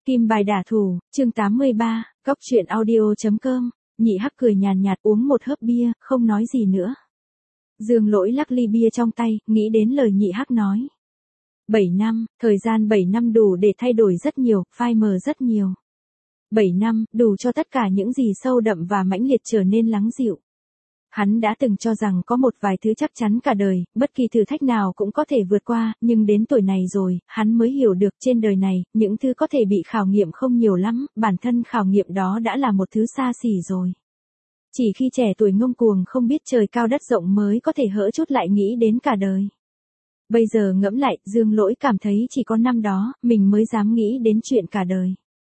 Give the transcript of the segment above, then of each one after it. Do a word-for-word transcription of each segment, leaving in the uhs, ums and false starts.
Kim bài đả thủ, chương tám mươi ba, Cóc truyện audio.com, Nhị Hắc cười nhàn nhạt uống một hớp bia, không nói gì nữa. Dương Lỗi lắc ly bia trong tay, nghĩ đến lời Nhị Hắc nói. bảy năm, thời gian bảy năm đủ để thay đổi rất nhiều, phai mờ rất nhiều. bảy năm, đủ cho tất cả những gì sâu đậm và mãnh liệt trở nên lắng dịu. Hắn đã từng cho rằng có một vài thứ chắc chắn cả đời, bất kỳ thử thách nào cũng có thể vượt qua, nhưng đến tuổi này rồi, hắn mới hiểu được trên đời này, những thứ có thể bị khảo nghiệm không nhiều lắm, bản thân khảo nghiệm đó đã là một thứ xa xỉ rồi. Chỉ khi trẻ tuổi ngông cuồng không biết trời cao đất rộng mới có thể hỡ chút lại nghĩ đến cả đời. Bây giờ ngẫm lại, Dương Lỗi cảm thấy chỉ có năm đó, mình mới dám nghĩ đến chuyện cả đời.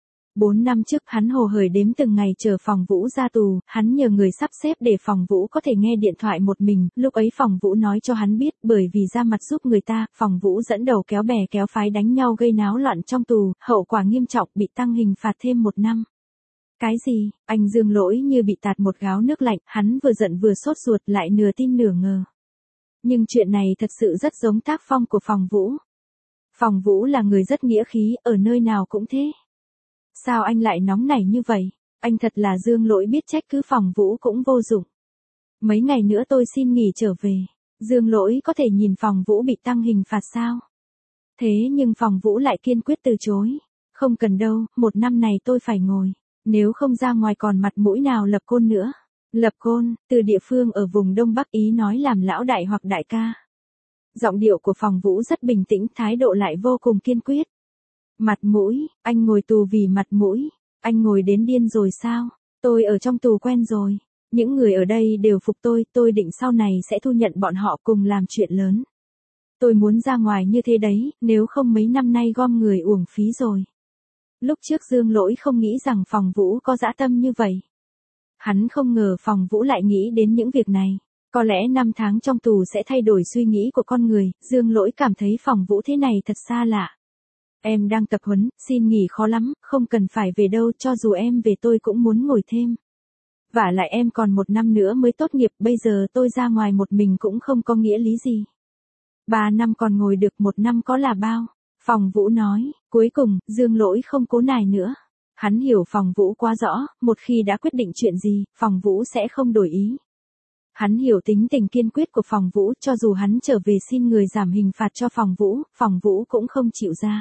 Bốn năm trước hắn hồ hởi đếm từng ngày chờ Phòng Vũ ra tù, hắn nhờ người sắp xếp để Phòng Vũ có thể nghe điện thoại một mình, lúc ấy Phòng Vũ nói cho hắn biết bởi vì ra mặt giúp người ta, Phòng Vũ dẫn đầu kéo bè kéo phái đánh nhau gây náo loạn trong tù, hậu quả nghiêm trọng bị tăng hình phạt thêm một năm. Cái gì, anh Dương Lỗi như bị tạt một gáo nước lạnh, hắn vừa giận vừa sốt ruột lại nửa tin nửa ngờ. Nhưng chuyện này thật sự rất giống tác phong của Phòng Vũ. Phòng Vũ là người rất nghĩa khí, ở nơi nào cũng thế. Sao anh lại nóng nảy như vậy? Anh thật là Dương Lỗi biết trách cứ Phòng Vũ cũng vô dụng. Mấy ngày nữa tôi xin nghỉ trở về. Dương Lỗi có thể nhìn Phòng Vũ bị tăng hình phạt sao? Thế nhưng Phòng Vũ lại kiên quyết từ chối. Không cần đâu, một năm này tôi phải ngồi. Nếu không ra ngoài còn mặt mũi nào lập côn nữa. Lập côn, từ địa phương ở vùng Đông Bắc Ý nói làm lão đại hoặc đại ca. Giọng điệu của Phòng Vũ rất bình tĩnh, thái độ lại vô cùng kiên quyết. Mặt mũi, anh ngồi tù vì mặt mũi, anh ngồi đến điên rồi sao? Tôi ở trong tù quen rồi, những người ở đây đều phục tôi, tôi định sau này sẽ thu nhận bọn họ cùng làm chuyện lớn. Tôi muốn ra ngoài như thế đấy, nếu không mấy năm nay gom người uổng phí rồi. Lúc trước Dương Lỗi không nghĩ rằng Phòng Vũ có dã tâm như vậy. Hắn không ngờ Phòng Vũ lại nghĩ đến những việc này. Có lẽ năm tháng trong tù sẽ thay đổi suy nghĩ của con người, Dương Lỗi cảm thấy Phòng Vũ thế này thật xa lạ. Em đang tập huấn, xin nghỉ khó lắm, không cần phải về đâu, cho dù em về tôi cũng muốn ngồi thêm. Vả lại em còn một năm nữa mới tốt nghiệp, bây giờ tôi ra ngoài một mình cũng không có nghĩa lý gì. Ba năm còn ngồi được, một năm có là bao? Phòng Vũ nói, cuối cùng, Dương Lỗi không cố nài nữa. Hắn hiểu Phòng Vũ quá rõ, một khi đã quyết định chuyện gì, Phòng Vũ sẽ không đổi ý. Hắn hiểu tính tình kiên quyết của Phòng Vũ, cho dù hắn trở về xin người giảm hình phạt cho Phòng Vũ, Phòng Vũ cũng không chịu ra.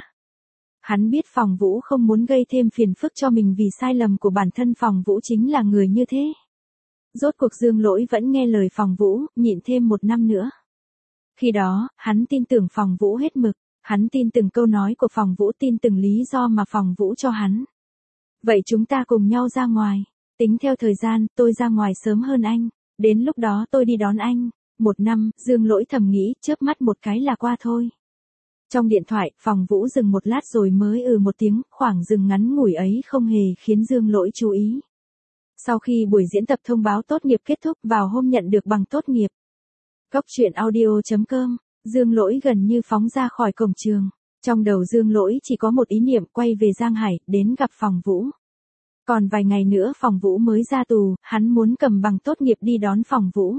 Hắn biết Phòng Vũ không muốn gây thêm phiền phức cho mình vì sai lầm của bản thân Phòng Vũ chính là người như thế. Rốt cuộc Dương Lỗi vẫn nghe lời Phòng Vũ, nhịn thêm một năm nữa. Khi đó, hắn tin tưởng Phòng Vũ hết mực, hắn tin từng câu nói của Phòng Vũ, tin từng lý do mà Phòng Vũ cho hắn. Vậy chúng ta cùng nhau ra ngoài, tính theo thời gian, tôi ra ngoài sớm hơn anh, đến lúc đó tôi đi đón anh. Một năm, Dương Lỗi thầm nghĩ, chớp mắt một cái là qua thôi. Trong điện thoại, Phòng Vũ dừng một lát rồi mới ừ một tiếng, khoảng dừng ngắn ngủi ấy không hề khiến Dương Lỗi chú ý. Sau khi buổi diễn tập thông báo tốt nghiệp kết thúc, vào hôm nhận được bằng tốt nghiệp. Cóc truyện audio.com, Dương Lỗi gần như phóng ra khỏi cổng trường. Trong đầu Dương Lỗi chỉ có một ý niệm, quay về Giang Hải, đến gặp Phòng Vũ. Còn vài ngày nữa Phòng Vũ mới ra tù, hắn muốn cầm bằng tốt nghiệp đi đón Phòng Vũ.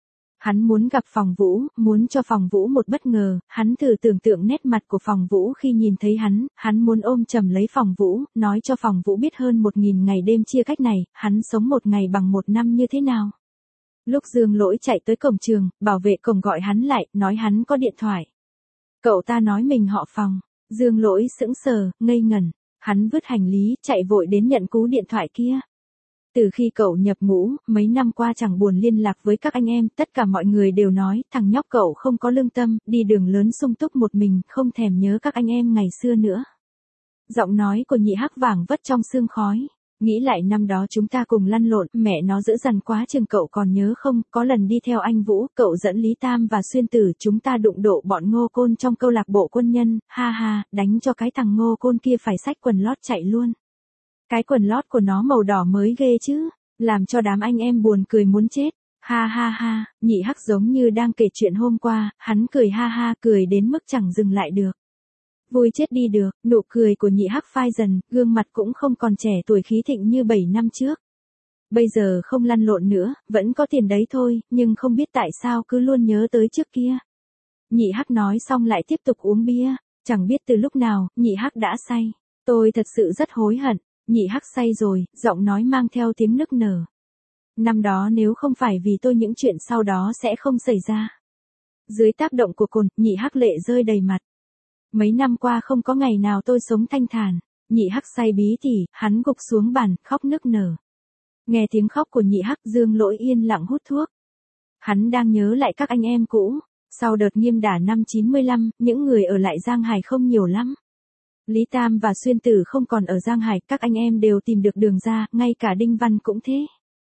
Hắn muốn gặp Phòng Vũ, muốn cho Phòng Vũ một bất ngờ, hắn thử tưởng tượng nét mặt của Phòng Vũ khi nhìn thấy hắn, hắn muốn ôm chầm lấy Phòng Vũ, nói cho Phòng Vũ biết hơn một nghìn ngày đêm chia cách này, hắn sống một ngày bằng một năm như thế nào. Lúc Dương Lỗi chạy tới cổng trường, bảo vệ cổng gọi hắn lại, nói hắn có điện thoại. Cậu ta nói mình họ Phòng, Dương Lỗi sững sờ, ngây ngẩn, hắn vứt hành lý, chạy vội đến nhận cú điện thoại kia. Từ khi cậu nhập ngũ, mấy năm qua chẳng buồn liên lạc với các anh em, tất cả mọi người đều nói, thằng nhóc cậu không có lương tâm, đi đường lớn sung túc một mình, không thèm nhớ các anh em ngày xưa nữa. Giọng nói của Nhị Hắc vảng vất trong sương khói. Nghĩ lại năm đó chúng ta cùng lăn lộn, mẹ nó dữ dằn quá chừng, cậu còn nhớ không, có lần đi theo anh Vũ, cậu dẫn Lý Tam và Xuyên Tử, chúng ta đụng độ bọn Ngô Côn trong câu lạc bộ quân nhân, ha ha, đánh cho cái thằng Ngô Côn kia phải xách quần lót chạy luôn. Cái quần lót của nó màu đỏ mới ghê chứ, làm cho đám anh em buồn cười muốn chết, ha ha ha. Nhị Hắc giống như đang kể chuyện hôm qua, hắn cười ha ha, cười đến mức chẳng dừng lại được. Vui chết đi được, nụ cười của Nhị Hắc phai dần, gương mặt cũng không còn trẻ tuổi khí thịnh như bảy năm trước. Bây giờ không lăn lộn nữa, vẫn có tiền đấy thôi, nhưng không biết tại sao cứ luôn nhớ tới trước kia. Nhị Hắc nói xong lại tiếp tục uống bia, chẳng biết từ lúc nào, Nhị Hắc đã say. Tôi thật sự rất hối hận, nhị hắc say rồi, giọng nói mang theo tiếng nức nở. Năm đó nếu không phải vì tôi những chuyện sau đó sẽ không xảy ra. Dưới tác động của cồn, nhị hắc lệ rơi đầy mặt. Mấy năm qua không có ngày nào tôi sống thanh thản, nhị hắc say bí tỉ, hắn gục xuống bàn, khóc nức nở. Nghe tiếng khóc của nhị hắc, Dương Lỗi yên lặng hút thuốc. Hắn đang nhớ lại các anh em cũ. Sau đợt nghiêm đả năm chín mươi lăm, những người ở lại Giang Hải không nhiều lắm. Lý Tam và Xuyên Tử không còn ở Giang Hải, các anh em đều tìm được đường ra, ngay cả Đinh Văn cũng thế.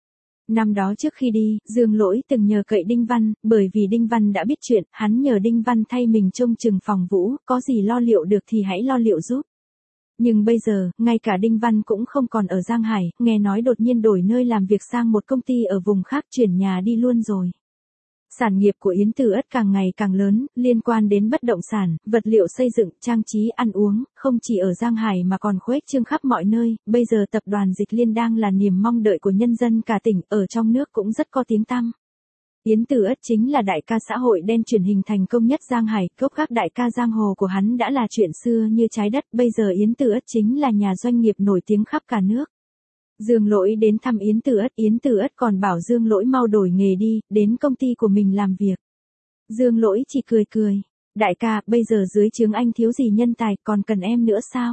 Năm đó trước khi đi, Dương Lỗi từng nhờ cậy Đinh Văn, bởi vì Đinh Văn đã biết chuyện, hắn nhờ Đinh Văn thay mình trông chừng phòng Vũ, có gì lo liệu được thì hãy lo liệu giúp. Nhưng bây giờ, ngay cả Đinh Văn cũng không còn ở Giang Hải, nghe nói đột nhiên đổi nơi làm việc sang một công ty ở vùng khác, chuyển nhà đi luôn rồi. Sản nghiệp của Yến Tử Ất càng ngày càng lớn, liên quan đến bất động sản, vật liệu xây dựng, trang trí, ăn uống, không chỉ ở Giang Hải mà còn khuếch trương khắp mọi nơi. Bây giờ tập đoàn Dịch Liên đang là niềm mong đợi của nhân dân cả tỉnh, ở trong nước cũng rất có tiếng tăm. Yến Tử Ất chính là đại ca xã hội đen truyền hình thành công nhất Giang Hải, gốc gác đại ca giang hồ của hắn đã là chuyện xưa như trái đất, bây giờ Yến Tử Ất chính là nhà doanh nghiệp nổi tiếng khắp cả nước. Dương Lỗi đến thăm Yến Tử Ất, Yến Tử Ất còn bảo Dương Lỗi mau đổi nghề đi, đến công ty của mình làm việc. Dương Lỗi chỉ cười cười, đại ca, bây giờ dưới trướng anh thiếu gì nhân tài, còn cần em nữa sao?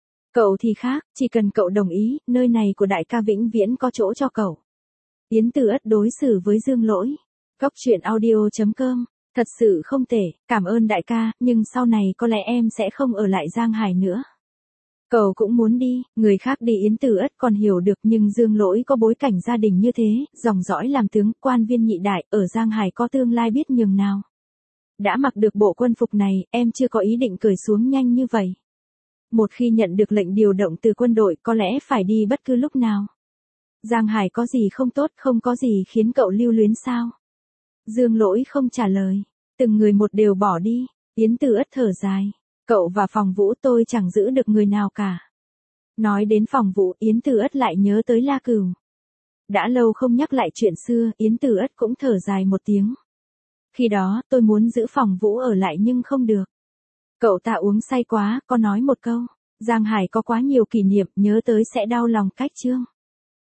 Cậu thì khác, chỉ cần cậu đồng ý, nơi này của đại ca vĩnh viễn có chỗ cho cậu. Yến Tử Ất đối xử với Dương Lỗi. Góc truyện audio chấm com, thật sự không tệ, cảm ơn đại ca, nhưng sau này có lẽ em sẽ không ở lại Giang Hải nữa. Cậu cũng muốn đi, người khác đi Yến Tử Ất còn hiểu được, nhưng Dương Lỗi có bối cảnh gia đình như thế, dòng dõi làm tướng, quan viên nhị đại, ở Giang Hải có tương lai biết nhường nào. Đã mặc được bộ quân phục này, em chưa có ý định cởi xuống nhanh như vậy. Một khi nhận được lệnh điều động từ quân đội, có lẽ phải đi bất cứ lúc nào. Giang Hải có gì không tốt, không có gì khiến cậu lưu luyến sao? Dương Lỗi không trả lời, từng người một đều bỏ đi. Yến Tử Ất thở dài. Cậu và phòng Vũ tôi chẳng giữ được người nào cả. Nói đến phòng Vũ, Yến Tử Ất lại nhớ tới La Cửu. Đã lâu không nhắc lại chuyện xưa, Yến Tử Ất cũng thở dài một tiếng. Khi đó, tôi muốn giữ phòng Vũ ở lại nhưng không được. Cậu ta uống say quá, có nói một câu. Giang Hải có quá nhiều kỷ niệm, nhớ tới sẽ đau lòng cách chương.